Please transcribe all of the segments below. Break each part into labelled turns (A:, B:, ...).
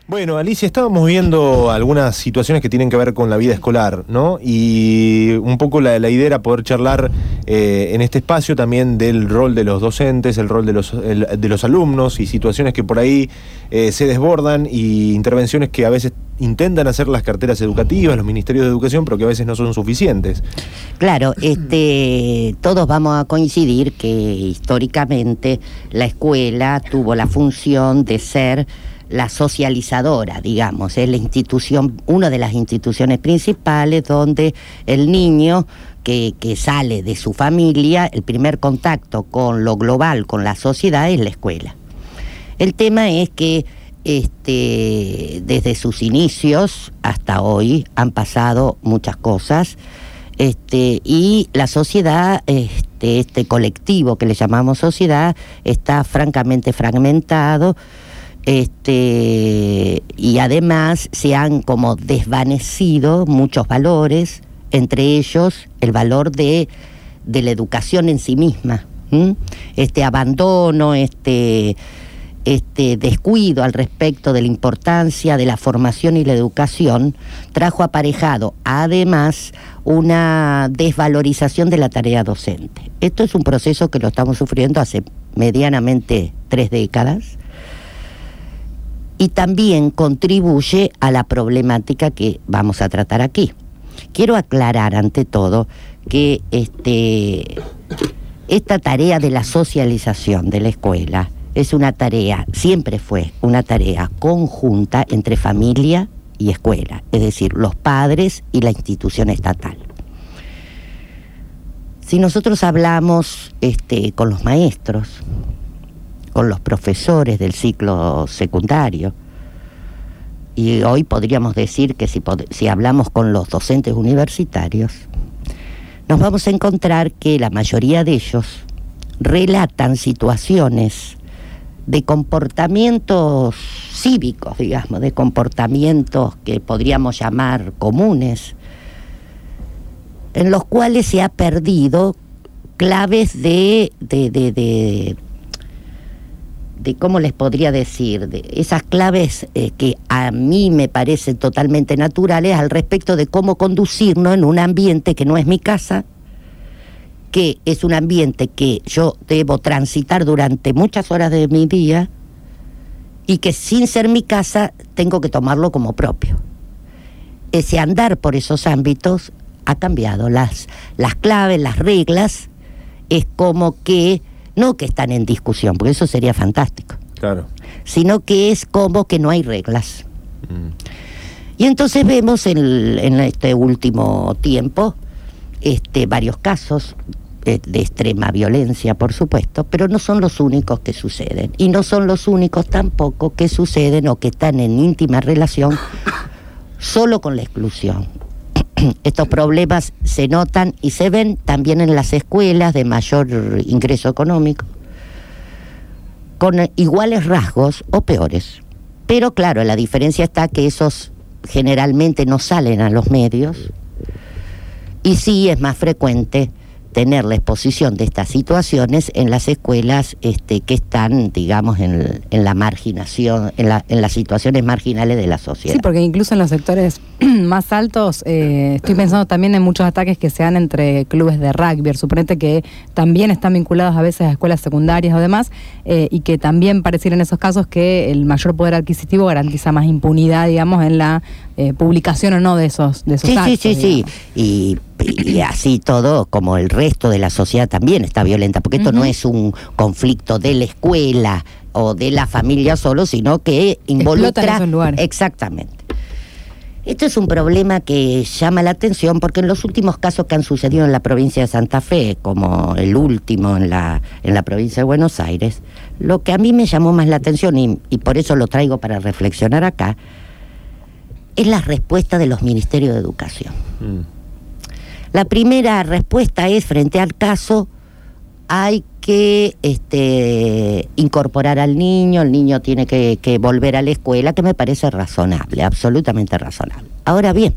A: Bueno, Alicia, estábamos viendo algunas situaciones que tienen que ver con la vida escolar, ¿no? Y un poco la idea era poder charlar en este espacio también del rol de los docentes, el rol de los alumnos y situaciones que por ahí se desbordan y intervenciones que a veces intentan hacer las carteras educativas, los ministerios de educación, pero que a veces no son suficientes.
B: Claro, todos vamos a coincidir que históricamente la escuela tuvo la función de ser la socializadora, digamos, es la institución, una de las instituciones principales donde el niño que sale de su familia, el primer contacto con lo global, con la sociedad, es la escuela. El tema es que desde sus inicios hasta hoy han pasado muchas cosas, y la sociedad, este colectivo que le llamamos sociedad, está francamente fragmentado. Y además se han como desvanecido muchos valores, entre ellos el valor de la educación en sí misma. Este abandono, descuido al respecto de la importancia de la formación y la educación trajo aparejado además una desvalorización de la tarea docente. Esto es un proceso que lo estamos sufriendo hace medianamente 3 décadas. Y también contribuye a la problemática que vamos a tratar aquí. Quiero aclarar ante todo que esta tarea de la socialización de la escuela es una tarea, siempre fue una tarea conjunta entre familia y escuela, es decir, los padres y la institución estatal. Si nosotros hablamos con los maestros, con los profesores del ciclo secundario, y hoy podríamos decir que si hablamos con los docentes universitarios, nos vamos a encontrar que la mayoría de ellos relatan situaciones de comportamientos cívicos, digamos, de comportamientos que podríamos llamar comunes, en los cuales se ha perdido claves de cómo les podría decir, de esas claves que a mí me parecen totalmente naturales al respecto de cómo conducirnos en un ambiente que no es mi casa, que es un ambiente que yo debo transitar durante muchas horas de mi día y que sin ser mi casa tengo que tomarlo como propio. Ese andar por esos ámbitos ha cambiado, las claves, las reglas, es como que no que están en discusión, porque eso sería fantástico.
A: Claro. Sino
B: que es como que no hay reglas. Y entonces vemos en este último tiempo varios casos de extrema violencia, por supuesto, pero no son los únicos que suceden. Y no son los únicos tampoco que suceden o que están en íntima relación solo con la exclusión. Estos problemas se notan y se ven también en las escuelas de mayor ingreso económico, con iguales rasgos o peores. Pero claro, la diferencia está que esos generalmente no salen a los medios y sí es más frecuente tener la exposición de estas situaciones en las escuelas que están, digamos, en la marginación, en las situaciones marginales de la sociedad.
C: Sí, porque incluso en los sectores más altos, estoy pensando también en muchos ataques que se dan entre clubes de rugby, suponete que también están vinculados a veces a escuelas secundarias o demás, y que también pareciera en esos casos que el mayor poder adquisitivo garantiza más impunidad, digamos, en la publicación o no de esos actos.
B: Sí. Y así todo, como el resto de la sociedad también está violenta, porque esto no es un conflicto de la escuela o de la familia solo, sino que involucra
C: esos lugares.
B: Exactamente. Esto es un problema que llama la atención porque en los últimos casos que han sucedido en la provincia de Santa Fe, como el último en la provincia de Buenos Aires, lo que a mí me llamó más la atención, y por eso lo traigo para reflexionar acá, es la respuesta de los ministerios de educación. La primera respuesta es, frente al caso, hay que incorporar al niño, el niño tiene que volver a la escuela, que me parece razonable, absolutamente razonable. Ahora bien,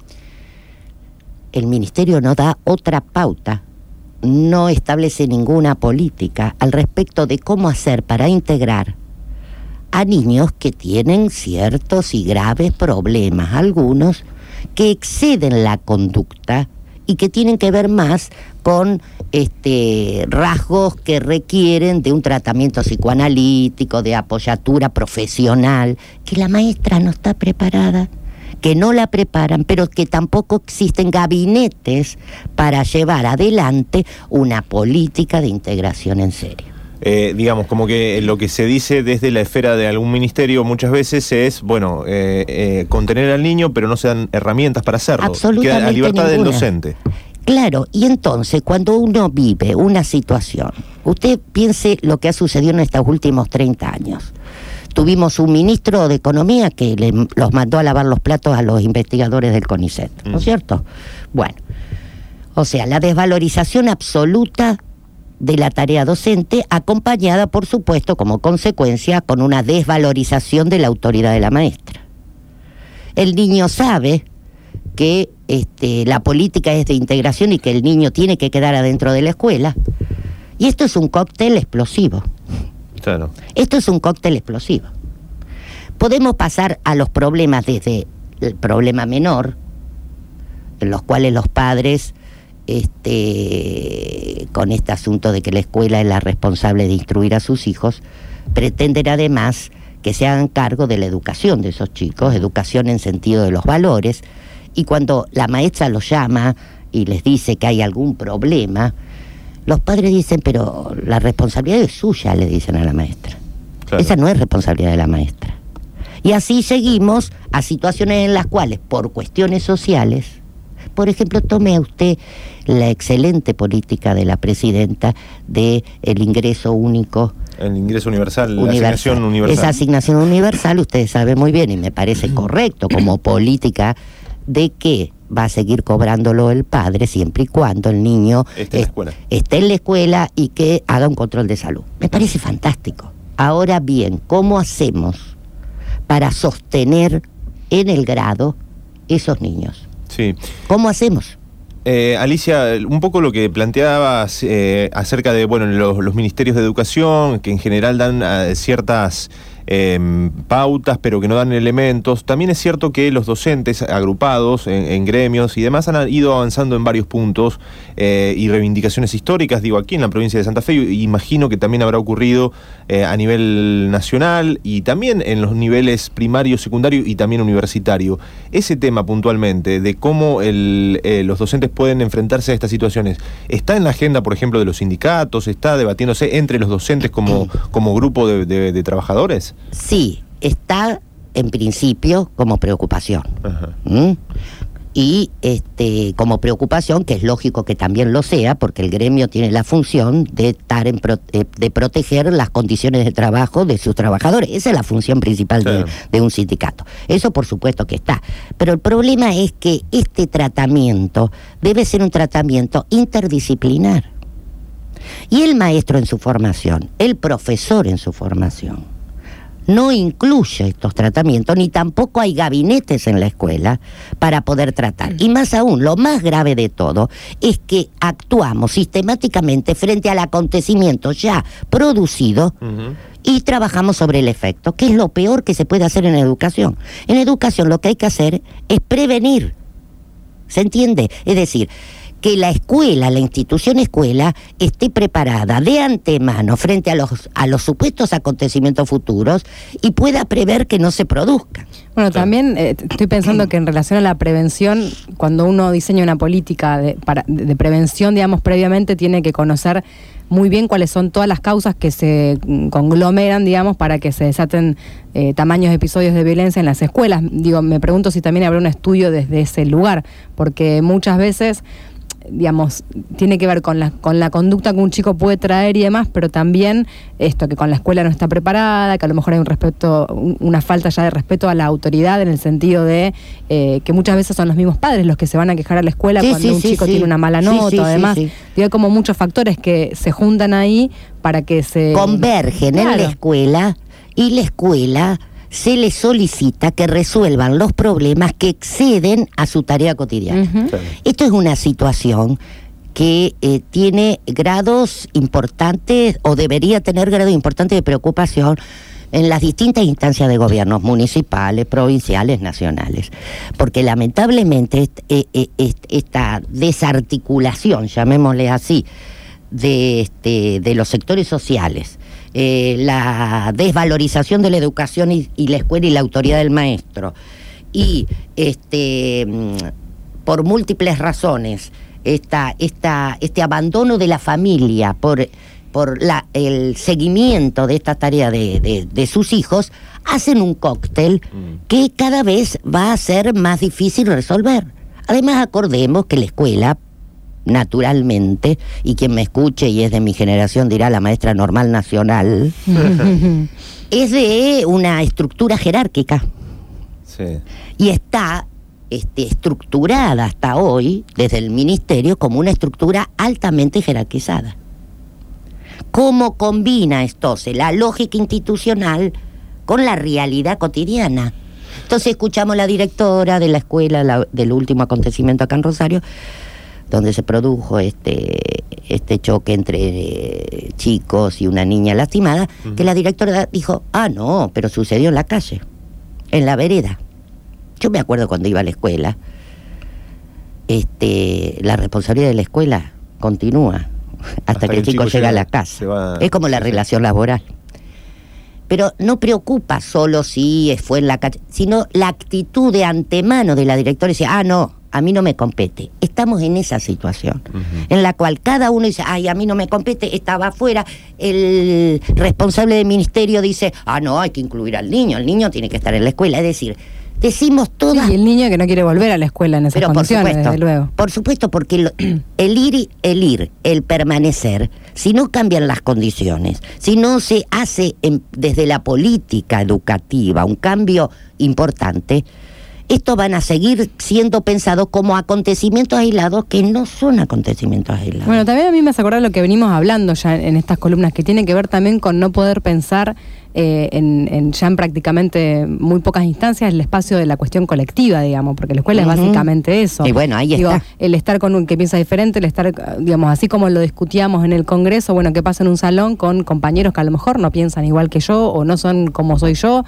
B: el ministerio no da otra pauta, no establece ninguna política al respecto de cómo hacer para integrar a niños que tienen ciertos y graves problemas, algunos que exceden la conducta y que tienen que ver más con rasgos que requieren de un tratamiento psicoanalítico, de apoyatura profesional, que la maestra no está preparada, que no la preparan, pero que tampoco existen gabinetes para llevar adelante una política de integración en serio.
A: Digamos, como que lo que se dice desde la esfera de algún ministerio muchas veces es, bueno, contener al niño, pero no se dan herramientas para hacerlo.
B: Absolutamente
A: queda a libertad
B: ninguna.
A: del docente.
B: Claro, y entonces cuando uno vive una situación, usted piense lo que ha sucedido en estos últimos 30 años. Tuvimos un ministro de Economía que los mandó a lavar los platos a los investigadores del CONICET, ¿no es cierto? Bueno, o sea, la desvalorización absoluta de la tarea docente, acompañada, por supuesto, como consecuencia, con una desvalorización de la autoridad de la maestra. El niño sabe que la política es de integración y que el niño tiene que quedar adentro de la escuela. Y esto es un cóctel explosivo.
A: Claro.
B: Esto es un cóctel explosivo. Podemos pasar a los problemas desde el problema menor, en los cuales los padres, con este asunto de que la escuela es la responsable de instruir a sus hijos, pretenden además que se hagan cargo de la educación de esos chicos, educación en sentido de los valores, y cuando la maestra los llama y les dice que hay algún problema, los padres dicen, pero la responsabilidad es suya, le dicen a la maestra. Claro. Esa no es responsabilidad de la maestra. Y así seguimos a situaciones en las cuales, por cuestiones sociales, por ejemplo, tome usted la excelente política de la presidenta de el ingreso único. El ingreso universal, la asignación universal. Esa asignación universal, ustedes saben muy bien, y me parece correcto como política, de que va a seguir cobrándolo el padre siempre y cuando el niño esté en la escuela y que haga un control de salud. Me parece fantástico. Ahora bien, ¿cómo hacemos para sostener en el grado esos niños? Sí. ¿Cómo hacemos?
A: Alicia, un poco lo que planteabas acerca de los ministerios de educación, que en general dan ciertas pautas, pero que no dan elementos. También es cierto que los docentes agrupados en gremios y demás han ido avanzando en varios puntos y reivindicaciones históricas, digo, aquí en la provincia de Santa Fe, y imagino que también habrá ocurrido a nivel nacional y también en los niveles primario, secundario y también universitario. Ese tema puntualmente de cómo los docentes pueden enfrentarse a estas situaciones, ¿está en la agenda, por ejemplo, de los sindicatos? ¿Está debatiéndose entre los docentes como grupo de trabajadores?
B: Sí, está en principio como preocupación. Y como preocupación, que es lógico que también lo sea, porque el gremio tiene la función de estar de proteger las condiciones de trabajo de sus trabajadores. Esa es la función principal de un sindicato. Eso por supuesto que está. Pero el problema es que este tratamiento debe ser un tratamiento interdisciplinar. Y el maestro en su formación, el profesor en su formación, no incluye estos tratamientos, ni tampoco hay gabinetes en la escuela para poder tratar. Y más aún, lo más grave de todo es que actuamos sistemáticamente frente al acontecimiento ya producido y trabajamos sobre el efecto, que es lo peor que se puede hacer en educación. En educación lo que hay que hacer es prevenir. ¿Se entiende? Es decir, que la escuela, la institución escuela, esté preparada de antemano frente a los supuestos acontecimientes futuros y pueda prever que no se produzcan.
C: Bueno, también estoy pensando que en relación a la prevención, cuando uno diseña una política de prevención, digamos, previamente tiene que conocer muy bien cuáles son todas las causas que se conglomeran, digamos, para que se desaten tamaños de episodios de violencia en las escuelas. Digo, me pregunto si también habrá un estudio desde ese lugar, porque muchas veces, digamos, tiene que ver con la conducta que un chico puede traer y demás, pero también esto, que con la escuela no está preparada, que a lo mejor hay una falta ya de respeto a la autoridad, en el sentido de que muchas veces son los mismos padres los que se van a quejar a la escuela cuando un chico tiene una mala nota, además. Hay como muchos factores que se juntan ahí para que se
B: convergen en la escuela, y la escuela se les solicita que resuelvan los problemas que exceden a su tarea cotidiana. Esto es una situación que tiene grados importantes, o debería tener grados importantes de preocupación, en las distintas instancias de gobiernos municipales, provinciales, nacionales. Porque lamentablemente esta desarticulación, llamémosle así, de los sectores sociales, la desvalorización de la educación y la escuela y la autoridad del maestro, y por múltiples razones, este abandono de la familia por el seguimiento de esta tarea de sus hijos, hacen un cóctel que cada vez va a ser más difícil resolver. Además, acordemos que la escuela, naturalmente, y quien me escuche y es de mi generación dirá la maestra normal nacional, es de una estructura jerárquica.
A: Sí.
B: Y está estructurada hasta hoy, desde el ministerio, como una estructura altamente jerarquizada. ¿Cómo combina entonces la lógica institucional con la realidad cotidiana? Entonces escuchamos a la directora de la escuela del último acontecimiento acá en Rosario, donde se produjo este choque entre chicos y una niña lastimada, que la directora dijo, no, pero sucedió en la calle, en la vereda. Yo me acuerdo cuando iba a la escuela, la responsabilidad de la escuela continúa hasta que el chico llega a la casa. Es como la relación laboral. Pero no preocupa solo si fue en la calle, sino la actitud de antemano de la directora. Dice, no, a mí no me compete. Estamos en esa situación, en la cual cada uno dice, a mí no me compete, estaba afuera. El responsable del ministerio dice, no, hay que incluir al niño, el niño tiene que estar en la escuela. Es decir, decimos todas...
C: Sí, y el niño que no quiere volver a la escuela en esas condiciones, desde luego.
B: Por supuesto, porque el permanecer, si no cambian las condiciones, si no se hace desde la política educativa un cambio importante, estos van a seguir siendo pensados como acontecimios aislados que no son acontecimientos aislados.
C: Bueno, también a mí me hace acordar lo que venimos hablando ya en estas columnas, que tiene que ver también con no poder pensar ya en prácticamente muy pocas instancias el espacio de la cuestión colectiva, digamos, porque la escuela es básicamente eso.
B: Y bueno, ahí está.
C: El estar con un que piensa diferente, el estar, digamos, así como lo discutíamos en el Congreso, bueno, que pasa en un salón con compañeros que a lo mejor no piensan igual que yo o no son como soy yo,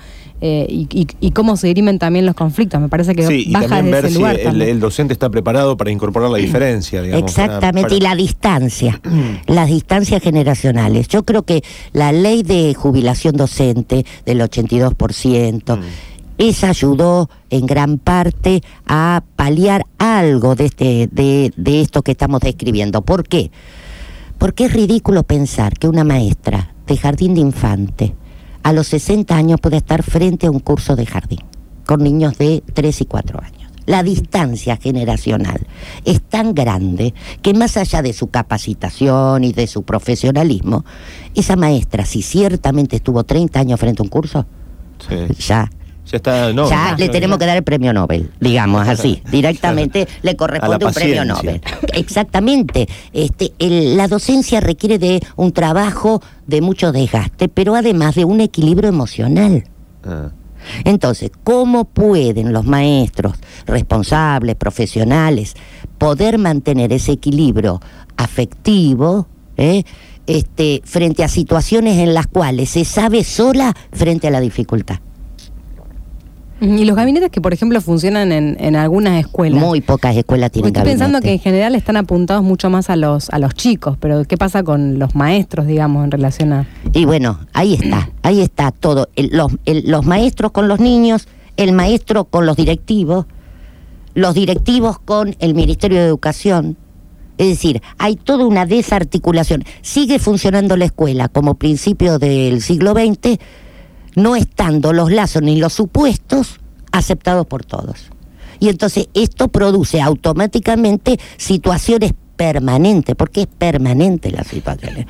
C: y cómo se dirimen también los conflictos. Me parece que baja de ese lugar.
A: El docente está preparado para incorporar la diferencia, digamos.
B: Exactamente, y la distancia, las distancias generacionales. Yo creo que la ley de jubilación docente del 82%, esa ayudó en gran parte a paliar algo de esto que estamos describiendo. ¿Por qué? Porque es ridículo pensar que una maestra de jardín de infante a los 60 años puede estar frente a un curso de jardín con niños de 3 y 4 años. La distancia generacional es tan grande que más allá de su capacitación y de su profesionalismo, esa maestra, si ciertamente estuvo 30 años frente a un curso, ya está, le tenemos que dar el premio Nobel, digamos así, directamente le corresponde un premio Nobel. Exactamente. La docencia requiere de un trabajo de mucho desgaste, pero además de un equilibrio emocional. Entonces, ¿cómo pueden los maestros responsables, profesionales, poder mantener ese equilibrio afectivo frente a situaciones en las cuales se sabe sola frente a la dificultad?
C: Y los gabinetes que, por ejemplo, funcionan en algunas escuelas.
B: Muy pocas escuelas tienen gabinetes.
C: Estoy pensando que en general están apuntados mucho más a los chicos, pero ¿qué pasa con los maestros, digamos, en relación a...?
B: Y bueno, ahí está todo. Los maestros con los niños, el maestro con los directivos con el Ministerio de Educación. Es decir, hay toda una desarticulación. Sigue funcionando la escuela como principio del siglo XX, no estando los lazos ni los supuestos aceptados por todos. Y entonces esto produce automáticamente situaciones permanentes, porque es permanente la situación.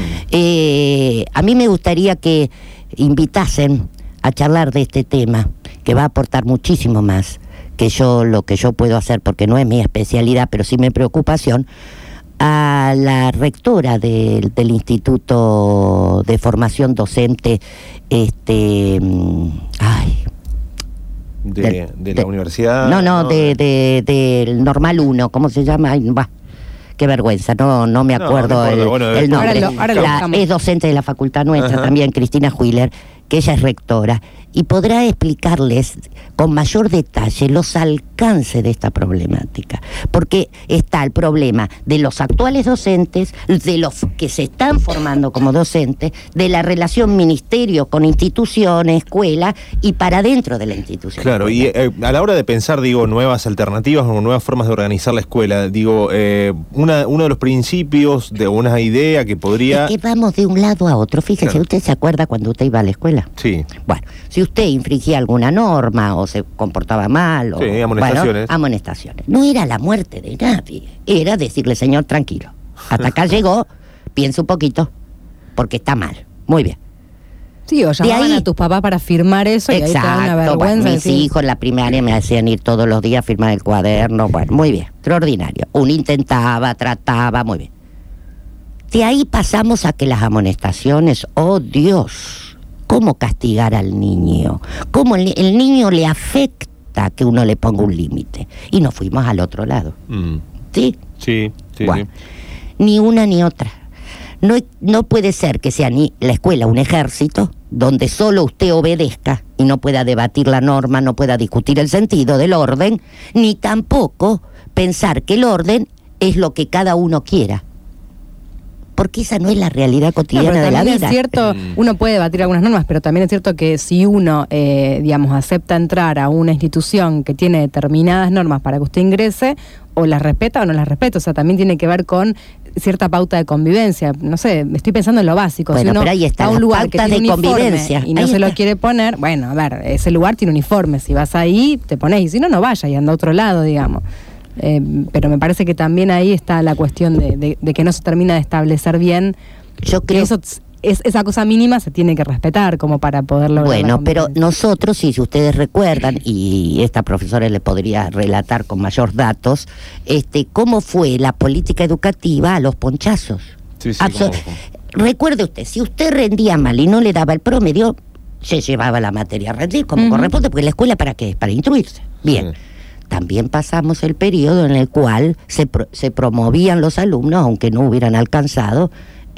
B: A mí me gustaría que invitasen a charlar de este tema, que va a aportar muchísimo más que lo que yo puedo hacer, porque no es mi especialidad, pero sí mi preocupación, a la rectora del Instituto de Formación Docente,
A: de la universidad.
B: Del Normal 1, ¿cómo se llama? Qué vergüenza, no me acuerdo el nombre.
C: Ahora
B: Es docente de la facultad nuestra también, Cristina Huiller, que ella es rectora, y podrá explicarles con mayor detalle los alcances de esta problemática. Porque está el problema de los actuales docentes, de los que se están formando como docentes, de la relación ministerio con instituciones, escuela, y para dentro de la institución.
A: Claro, y a la hora de pensar, digo, nuevas alternativas o nuevas formas de organizar la escuela, digo, uno de los principios de una idea que podría...
B: Es que vamos de un lado a otro. Fíjese,
A: claro.
B: ¿Usted se acuerda cuando usted iba a la escuela?
A: Sí.
B: Bueno, si usted infringía alguna norma o se comportaba mal, o,
A: sí, amonestaciones.
B: Bueno, amonestaciones. No era la muerte de nadie, era decirle, señor, tranquilo, hasta acá llegó, piensa un poquito, porque está mal. Muy bien.
C: Sí, o llamaban
B: ahí,
C: a tus papás para firmar eso, y ahí te da una vergüenza.
B: Bueno, mis
C: decir...
B: hijos en la primaria me hacían ir todos los días a firmar el cuaderno. Bueno, muy bien, extraordinario. Uno intentaba, trataba, muy bien. De ahí pasamos a que las amonestaciones, oh Dios, ¿cómo castigar al niño? ¿Cómo el niño le afecta que uno le ponga un límite? Y nos fuimos al otro lado. ¿Sí?
A: Sí, sí,
B: bueno,
A: sí.
B: Ni una ni otra. No puede ser que sea ni la escuela un ejército donde solo usted obedezca y no pueda debatir la norma, no pueda discutir el sentido del orden, ni tampoco pensar que el orden es lo que cada uno quiera. Porque esa no es la realidad cotidiana de la vida.
C: Es cierto, uno puede debatir algunas normas, pero también es cierto que si uno, digamos, acepta entrar a una institución que tiene determinadas normas para que usted ingrese, o las respeta o no las respeta. O sea, también tiene que ver con cierta pauta de convivencia. No sé, estoy pensando en lo básico.
B: Bueno,
C: si uno
B: pero ahí está
C: va a un lugar que tiene
B: de
C: uniforme
B: convivencia
C: y no
B: ahí
C: se
B: está.
C: lo quiere poner, bueno, a ver, ese lugar tiene uniforme. Si vas ahí, te pones, y si no, no vaya y anda a otro lado, digamos. Pero me parece que también ahí está la cuestión de que no se termina de establecer bien.
B: Yo creo...
C: Eso esa cosa mínima se tiene que respetar como para poder lograr.
B: Bueno, pero nosotros, si ustedes recuerdan, y esta profesora le podría relatar con mayor datos, cómo fue la política educativa a los ponchazos.
A: Sí, sí,
B: Recuerde usted, si usted rendía mal y no le daba el promedio, se llevaba la materia a rendir como corresponde, porque la escuela ¿para qué? Para instruirse. Bien. Sí. También pasamos el periodo en el cual se promovían los alumnos, aunque no hubieran alcanzado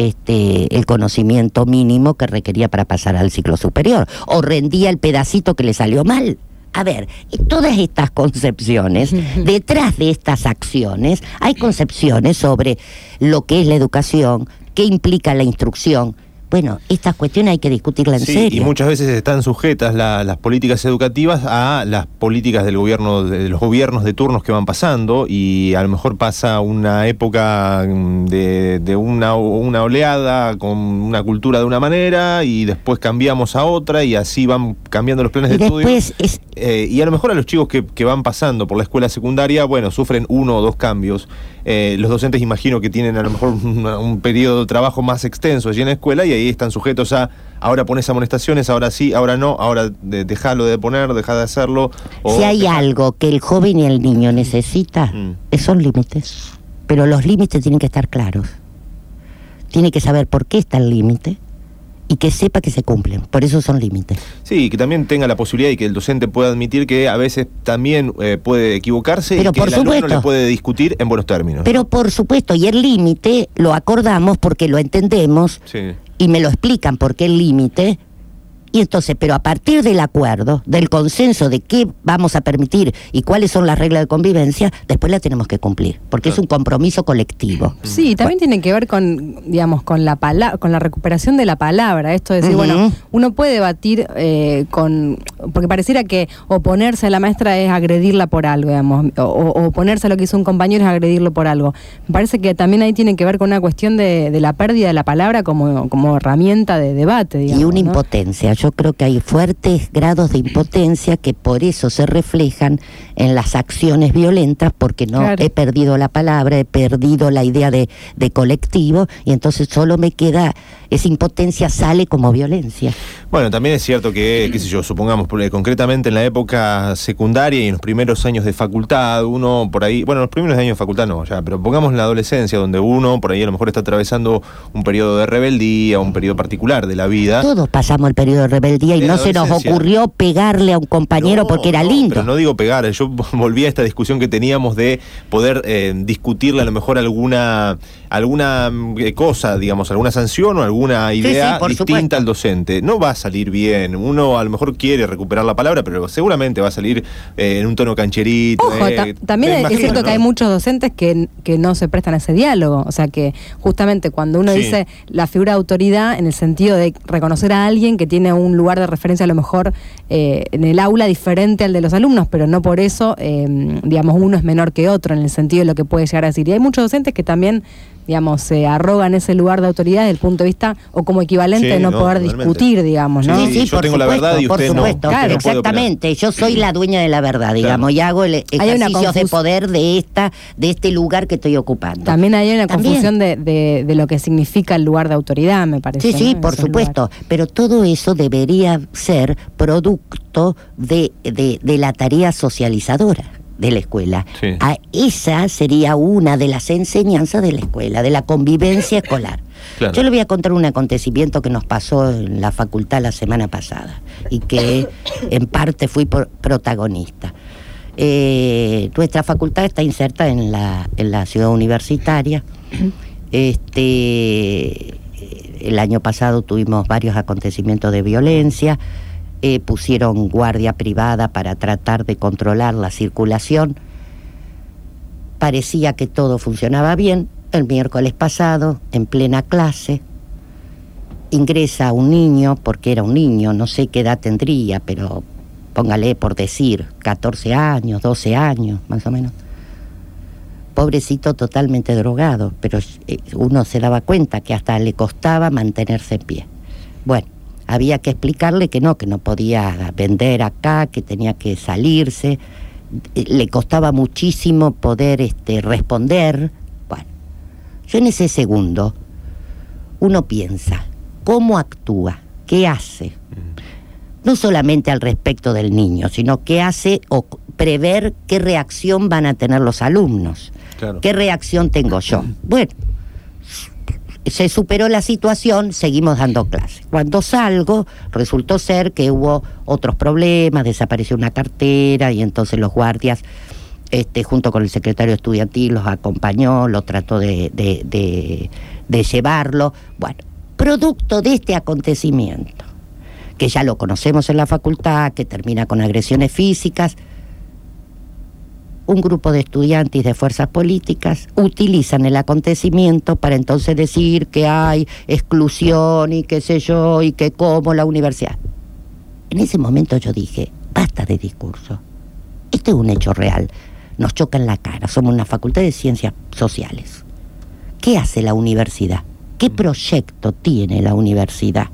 B: el conocimiento mínimo que requería para pasar al ciclo superior, o rendía el pedacito que le salió mal. A ver, todas estas concepciones, detrás de estas acciones, hay concepciones sobre lo que es la educación, qué implica la instrucción. Bueno, estas cuestiones hay que discutirlas en serio.
A: Y muchas veces están sujetas las políticas educativas a las políticas del gobierno, de los gobiernos de turnos que van pasando, y a lo mejor pasa una época de una oleada con una cultura de una manera y después cambiamos a otra y así van cambiando los planes de estudio. Y a lo mejor a los chicos que van pasando por la escuela secundaria, bueno, sufren 1 o 2 cambios. Los docentes imagino que tienen a lo mejor un periodo de trabajo más extenso allí en la escuela y ahí están sujetos a ahora pones amonestaciones, ahora sí, ahora no, ahora dejalo de poner, deja de hacerlo.
B: Si hay algo que el joven y el niño necesita, son límites. Pero los límites tienen que estar claros. Tiene que saber por qué está el límite y que sepa que se cumplen. Por eso son límites.
A: Sí, que también tenga la posibilidad y que el docente pueda admitir que a veces también puede equivocarse, pero y que el alumno le puede discutir en buenos términos.
B: Pero por supuesto, y el límite lo acordamos porque lo entendemos, sí, y me lo explican por qué el límite. Y entonces, pero a partir del acuerdo, del consenso de qué vamos a permitir y cuáles son las reglas de convivencia, después la tenemos que cumplir, porque es un compromiso colectivo.
C: Sí, también tiene que ver con, digamos, con la recuperación de la palabra. Esto de decir, bueno, uno puede debatir porque pareciera que oponerse a la maestra es agredirla por algo, digamos, o oponerse a lo que hizo un compañero es agredirlo por algo. Me parece que también ahí tiene que ver con una cuestión de la pérdida de la palabra como herramienta de debate, digamos,
B: y una
C: ¿no?
B: impotencia. Yo creo que hay fuertes grados de impotencia que por eso se reflejan en las acciones violentas, porque he perdido la palabra, he perdido la idea de colectivo, y entonces solo me queda, esa impotencia sale como violencia.
A: Bueno, también es cierto que, qué sé yo, supongamos, concretamente en la época secundaria y en los primeros años de facultad, uno por ahí, bueno, los primeros años de facultad no, ya, pero pongamos en la adolescencia, donde uno por ahí a lo mejor está atravesando un periodo de rebeldía, un periodo particular de la vida.
B: Todos pasamos el periodo de rebeldía y
A: En la
B: no se nos
A: adolescencia.
B: ocurrió pegarle a un compañero porque era lindo.
A: Pero no digo pegar, yo volví a esta discusión que teníamos de poder discutirle a lo mejor alguna cosa, digamos, alguna sanción o alguna idea
B: por
A: distinta
B: supuesto.
A: al docente. No va a salir bien, uno a lo mejor quiere recuperar la palabra, pero seguramente va a salir en un tono cancherito.
C: Ojo, también
A: me
C: es
A: imagino,
C: cierto
A: ¿no?
C: que hay muchos docentes que no se prestan a ese diálogo. O sea que justamente cuando uno
A: Sí.
C: dice la figura de autoridad en el sentido de reconocer a alguien que tiene un lugar de referencia a lo mejor en el aula diferente al de los alumnos, pero no por eso, digamos, uno es menor que otro en el sentido de lo que puede llegar a decir. Y hay muchos docentes que también, digamos, se arrogan ese lugar de autoridad desde el punto de vista o como equivalente
A: Sí,
C: de no
A: no,
C: poder
A: totalmente.
C: discutir, digamos, ¿no?
A: Sí, yo
B: por
A: tengo la
B: supuesto,
A: verdad y
B: por
A: usted no.
B: supuesto,
C: Claro.
A: No puede
B: exactamente. Yo soy la dueña de la verdad, digamos, y hago
C: Hay una
B: ejercicios de
C: confus-
B: poder de este lugar que estoy ocupando.
C: También hay una
B: También.
C: confusión de lo que significa el lugar de autoridad, me parece.
B: Sí, sí,
C: ¿no?
B: por
C: Esos
B: supuesto,
C: lugares.
B: pero todo eso debería ser producto de la tarea socializadora de la escuela.
A: Sí.
B: Esa sería una de las enseñanzas de la escuela, de la convivencia escolar.
A: Claro.
B: Yo le voy a contar un acontecimiento que nos pasó en la facultad la semana pasada y que en parte fui protagonista. Nuestra facultad está inserta en la ciudad universitaria. El año pasado tuvimos varios acontecimientos de violencia. Pusieron guardia privada para tratar de controlar la circulación. Parecía que todo funcionaba bien. El miércoles pasado, en plena clase, ingresa un niño, porque era un niño, no sé qué edad tendría, pero póngale por decir, 14 años, 12 años, más o menos. Pobrecito, totalmente drogado, pero uno se daba cuenta que hasta le costaba mantenerse en pie. Bueno, había que explicarle que no podía vender acá, que tenía que salirse, le costaba muchísimo poder responder. Bueno, yo en ese segundo, uno piensa, ¿cómo actúa? ¿Qué hace? No solamente al respecto del niño, sino qué hace o prever qué reacción van a tener los alumnos.
A: Claro.
B: ¿Qué reacción tengo yo? Bueno, se superó la situación, seguimos dando clases. Cuando salgo, resultó ser que hubo otros problemas, desapareció una cartera y entonces los guardias, junto con el secretario estudiantil, los acompañó, lo trató de llevarlo. Bueno, producto de este acontecimiento, que ya lo conocemos en la facultad, que termina con agresiones físicas, un grupo de estudiantes de fuerzas políticas utilizan el acontecimiento para entonces decir que hay exclusión y qué sé yo, y que como la universidad. En ese momento yo dije, basta de discurso. Esto es un hecho real. Nos choca en la cara. Somos una facultad de ciencias sociales. ¿Qué hace la universidad? ¿Qué proyecto tiene la universidad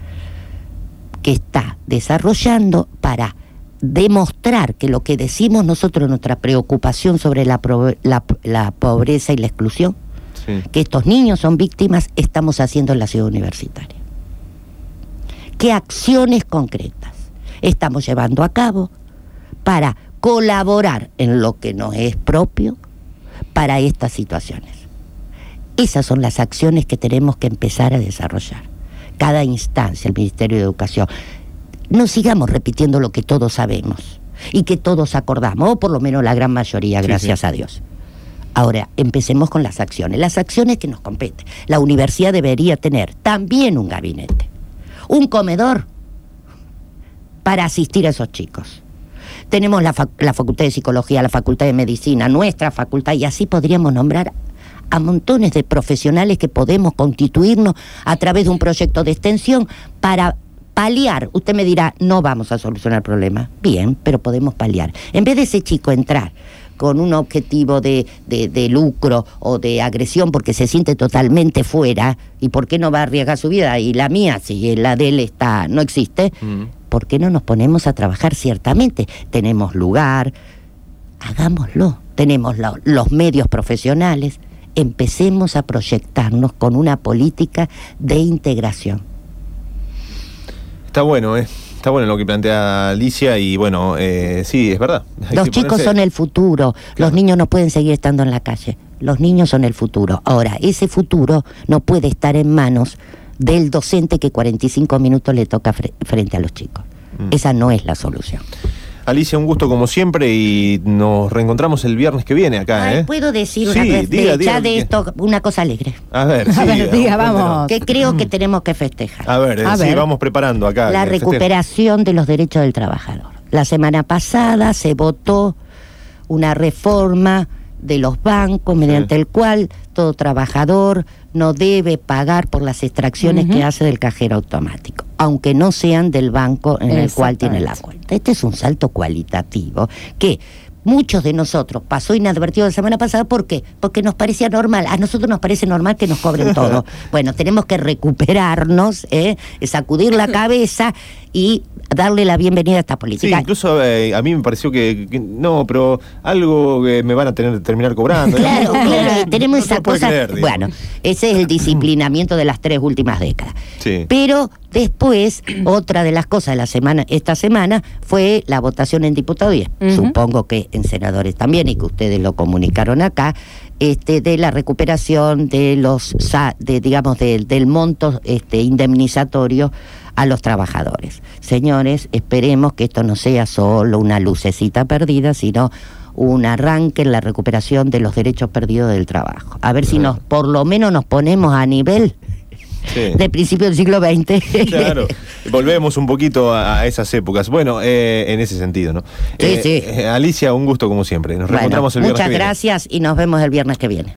B: que está desarrollando para demostrar que lo que decimos nosotros, nuestra preocupación sobre la pobreza y la exclusión,
A: Sí.
B: que estos niños son víctimas, estamos haciendo en la ciudad universitaria? ¿Qué acciones concretas estamos llevando a cabo para colaborar en lo que nos es propio para estas situaciones? Esas son las acciones que tenemos que empezar a desarrollar. Cada instancia, el Ministerio de Educación. No sigamos repitiendo lo que todos sabemos y que todos acordamos, o por lo menos la gran mayoría, gracias a Dios. Ahora, empecemos con las acciones que nos competen. La universidad debería tener también un gabinete, un comedor para asistir a esos chicos. Tenemos la Facultad de Psicología, la Facultad de Medicina, nuestra facultad, y así podríamos nombrar a montones de profesionales que podemos constituirnos a través de un proyecto de extensión para paliar. Usted me dirá, no vamos a solucionar el problema. Bien, pero podemos paliar. En vez de ese chico entrar con un objetivo de lucro o de agresión porque se siente totalmente fuera, ¿y por qué no va a arriesgar su vida? Y la mía, si la de él no existe, ¿por qué no nos ponemos a trabajar? Ciertamente, tenemos lugar, hagámoslo. Tenemos los medios profesionales, empecemos a proyectarnos con una política de integración.
A: Está bueno, está bueno lo que plantea Alicia y bueno, sí, es verdad.
B: Los chicos son el futuro, los niños no pueden seguir estando en la calle, los niños son el futuro. Ahora, ese futuro no puede estar en manos del docente que 45 minutos le toca frente a los chicos. Esa no es la solución.
A: Alicia, un gusto como siempre y nos reencontramos el viernes que viene acá,
B: ¿Puedo decir
A: diga,
B: de esto una cosa alegre?
A: A ver,
C: diga, vamos.
B: Que creo que tenemos que festejar.
A: A ver, vamos preparando acá.
B: La recuperación de los derechos del trabajador. La semana pasada se votó una reforma de los bancos mediante el cual todo trabajador no debe pagar por las extracciones que hace del cajero automático, aunque no sean del banco en el cual tiene la cuenta. Este es un salto cualitativo que muchos de nosotros pasó inadvertido la semana pasada. ¿Por qué? Porque nos parecía normal. A nosotros nos parece normal que nos cobren todo. Bueno, tenemos que recuperarnos, sacudir la cabeza y darle la bienvenida a esta política.
A: Sí, incluso a mí me pareció que no, pero algo que me van a terminar cobrando.
B: Claro, tenemos esa cosa. Bueno, ese es el disciplinamiento de las 3 últimas décadas.
A: Sí.
B: Pero después, otra de las cosas de esta semana fue la votación en diputados y supongo que en senadores también, y que ustedes lo comunicaron acá, de la recuperación de del monto indemnizatorio a los trabajadores. Señores, esperemos que esto no sea solo una lucecita perdida, sino un arranque en la recuperación de los derechos perdidos del trabajo. A ver si por lo menos nos ponemos a nivel de principio del siglo XX.
A: Claro, volvemos un poquito a esas épocas. Bueno, en ese sentido, ¿no?
B: Sí.
A: Alicia, un gusto como siempre. Nos reencontramos el viernes que viene.
B: Muchas gracias y nos vemos el viernes que viene.